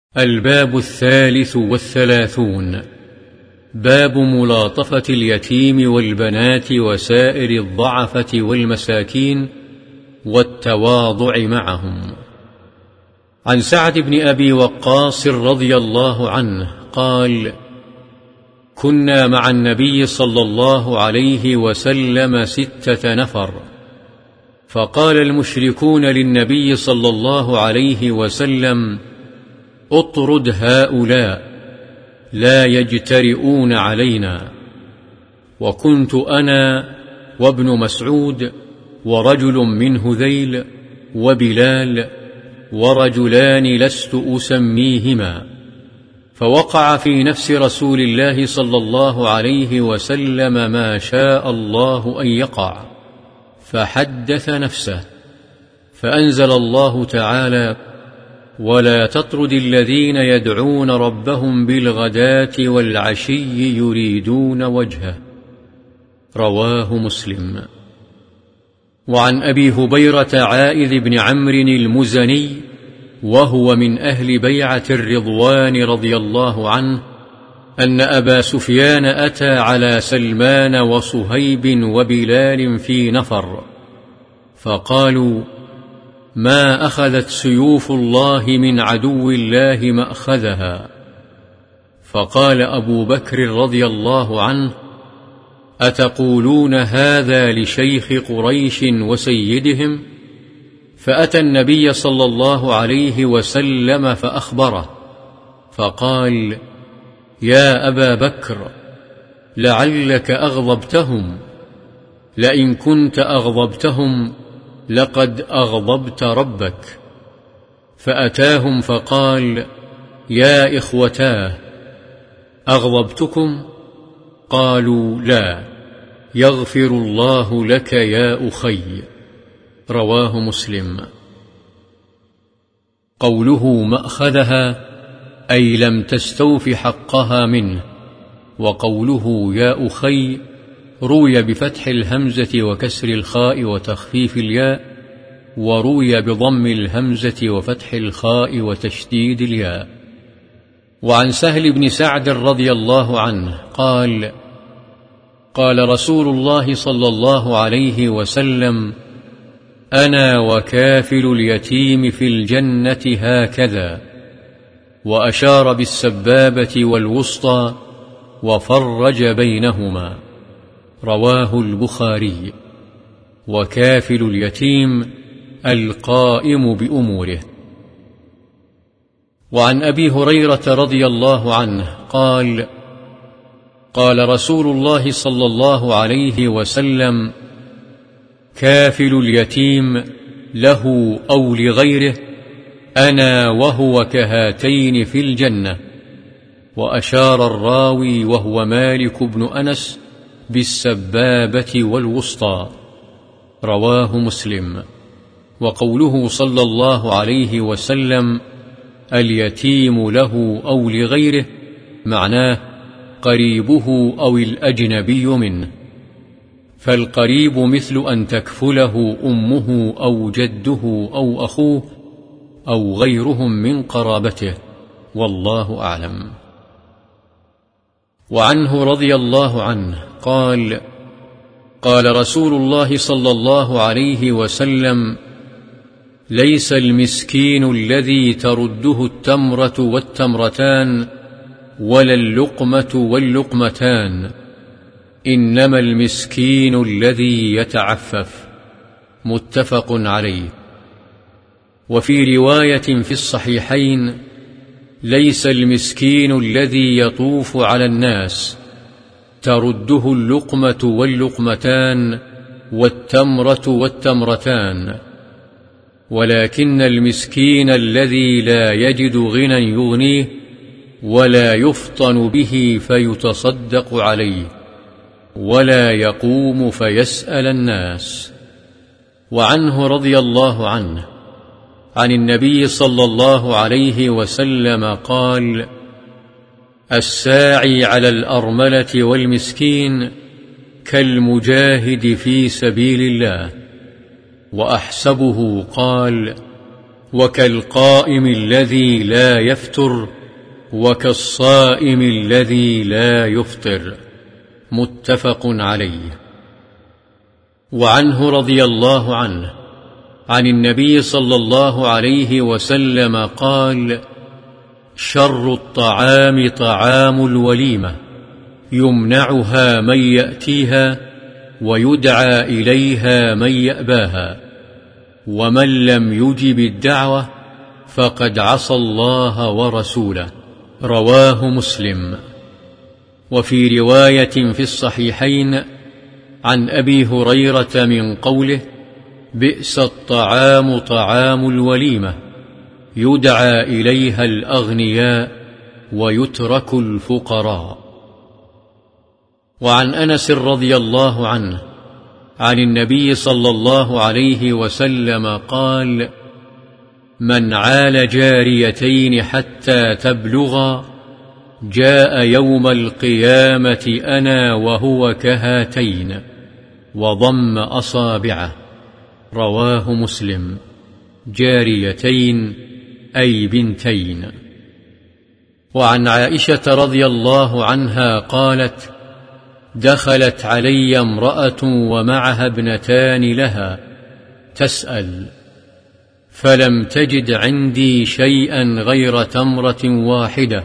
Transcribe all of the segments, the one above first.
الباب 33 باب ملاطفة اليتيم والبنات وسائر الضعفة والمساكين والتواضع معهم. عن سعد بن أبي وقاص رضي الله عنه قال: كنا مع النبي صلى الله عليه وسلم 6 نفر، فقال المشركون للنبي صلى الله عليه وسلم: اطرد هؤلاء لا يجترئون علينا. وكنت أنا وابن مسعود ورجل من هذيل وبلال ورجلان لست أسميهما، فوقع في نفس رسول الله صلى الله عليه وسلم ما شاء الله أن يقع، فحدث نفسه، فأنزل الله تعالى: ولا تطرد الذين يدعون ربهم بالغداة والعشي يريدون وجهه. رواه مسلم. وعن أبي هبيرة عائذ بن عمرو المزني وهو من أهل بيعة الرضوان رضي الله عنه أن أبا سفيان أتى على سلمان وصهيب وبلال في نفر، فقالوا: ما أخذت سيوف الله من عدو الله مأخذها. فقال أبو بكر رضي الله عنه: أتقولون هذا لشيخ قريش وسيدهم؟ فأتى النبي صلى الله عليه وسلم فأخبره، فقال: يا أبا بكر، لعلك أغضبتهم، لئن كنت أغضبتهم لقد أغضبت ربك. فأتاهم فقال: يا إخوتاه، أغضبتكم؟ قالوا: لا، يغفر الله لك يا أخي. رواه مسلم. قوله مأخذها أي لم تستوف حقها منه، وقوله يا أخي روي بفتح الهمزة وكسر الخاء وتخفيف الياء، وروي بضم الهمزة وفتح الخاء وتشديد الياء. وعن سهل بن سعد رضي الله عنه قال: قال رسول الله صلى الله عليه وسلم: أنا وكافل اليتيم في الجنة هكذا، وأشار بالسبابة والوسطى وفرج بينهما. رواه البخاري. وكافل اليتيم القائم بأموره. وعن أبي هريرة رضي الله عنه قال: قال رسول الله صلى الله عليه وسلم: كافل اليتيم له أو لغيره أنا وهو كهاتين في الجنة. وأشار الراوي وهو مالك بن أنس بالسبابة والوسطى. رواه مسلم. وقوله صلى الله عليه وسلم: اليتيم له أو لغيره، معناه قريبه أو الأجنبي منه، فالقريب مثل أن تكفله أمه أو جده أو أخوه أو غيرهم من قرابته، والله أعلم. وعنه رضي الله عنه قال: قال رسول الله صلى الله عليه وسلم: ليس المسكين الذي ترده التمرة والتمرتان ولا اللقمة واللقمتان، إنما المسكين الذي يتعفف. متفق عليه. وفي رواية في الصحيحين: ليس المسكين الذي يطوف على الناس ترده اللقمة واللقمتان والتمرة والتمرتان، ولكن المسكين الذي لا يجد غنى يغنيه ولا يفطن به فيتصدق عليه ولا يقوم فيسأل الناس. وعنه رضي الله عنه عن النبي صلى الله عليه وسلم قال: الساعي على الأرملة والمسكين كالمجاهد في سبيل الله. وأحسبه قال: وكالقائم الذي لا يفتر وكالصائم الذي لا يفطر. متفق عليه. وعنه رضي الله عنه عن النبي صلى الله عليه وسلم قال: شر الطعام طعام الوليمة، يمنعها من يأتيها ويدعى إليها من يأباها، ومن لم يجب الدعوة فقد عصى الله ورسوله. رواه مسلم. وفي رواية في الصحيحين عن أبي هريرة من قوله: بئس الطعام طعام الوليمة، يدعى إليها الأغنياء ويترك الفقراء. وعن أنس رضي الله عنه عن النبي صلى الله عليه وسلم قال: من عال جاريتين حتى تبلغا جاء يوم القيامة أنا وهو كهاتين، وضم أصابعه. رواه مسلم. جاريتين أي بنتين. وعن عائشة رضي الله عنها قالت: دخلت علي امرأة ومعها ابنتان لها تسأل، فلم تجد عندي شيئا غير تمرة واحدة،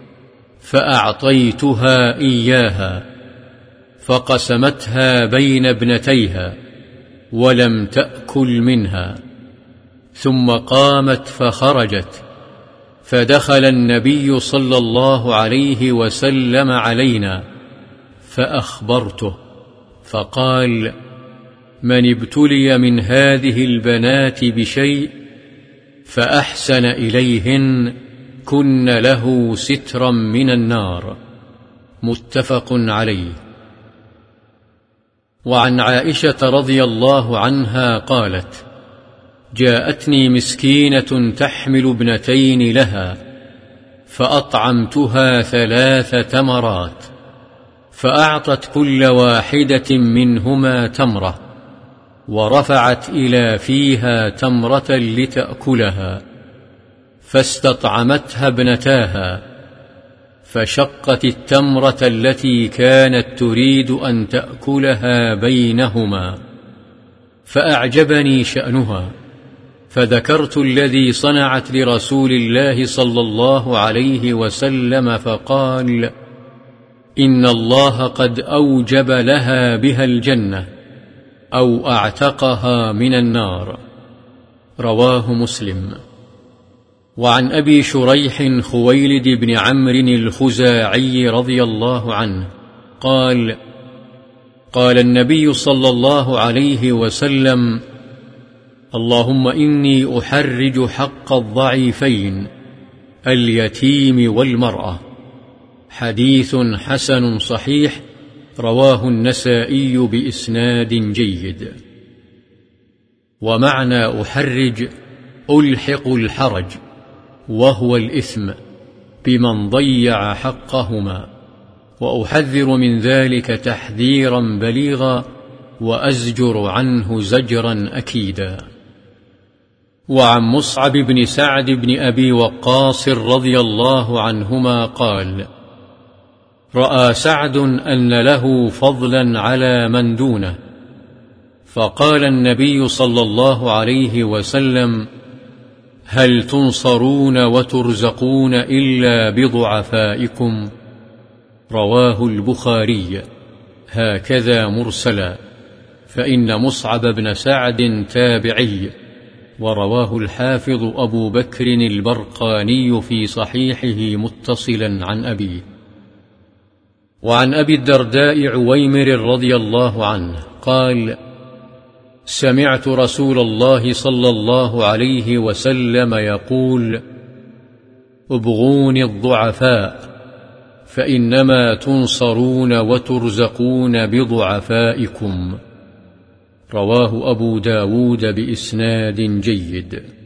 فأعطيتها إياها، فقسمتها بين ابنتيها ولم تأكل منها، ثم قامت فخرجت، فدخل النبي صلى الله عليه وسلم علينا فأخبرته، فقال: من ابتلي من هذه البنات بشيء فأحسن إليهن كن له سترا من النار. متفق عليه. وعن عائشة رضي الله عنها قالت: جاءتني مسكينة تحمل ابنتين لها، فأطعمتها 3 تمرات، فأعطت كل واحدة منهما تمرة، ورفعت إلى فيها تمرة لتأكلها، فاستطعمتها ابنتاها، فشقت التمرة التي كانت تريد أن تأكلها بينهما، فأعجبني شأنها، فذكرت الذي صنعت لرسول الله صلى الله عليه وسلم، فقال: إن الله قد أوجب لها بها الجنة أو أعتقها من النار. رواه مسلم. وعن أبي شريح خويلد بن عمرو الخزاعي رضي الله عنه قال: قال النبي صلى الله عليه وسلم: اللهم إني أحرج حق الضعيفين اليتيم والمرأة. حديث حسن صحيح، رواه النسائي بإسناد جيد. ومعنى أحرج ألحق الحرج، وهو الإثم، بمن ضيع حقهما، وأحذر من ذلك تحذيرا بليغا، وأزجر عنه زجرا أكيدا. وعن مصعب بن سعد بن أبي وقاص رضي الله عنهما قال: رأى سعد أن له فضلا على من دونه، فقال النبي صلى الله عليه وسلم: هل تنصرون وترزقون إلا بضعفائكم؟ رواه البخاري هكذا مرسلا، فإن مصعب بن سعد تابعي، ورواه الحافظ أبو بكر البرقاني في صحيحه متصلا عن أبيه. وعن أبي الدرداء عويمر رضي الله عنه قال: سمعت رسول الله صلى الله عليه وسلم يقول: ابغوني الضعفاء، فإنما تنصرون وترزقون بضعفائكم. رواه أبو داود بإسناد جيد.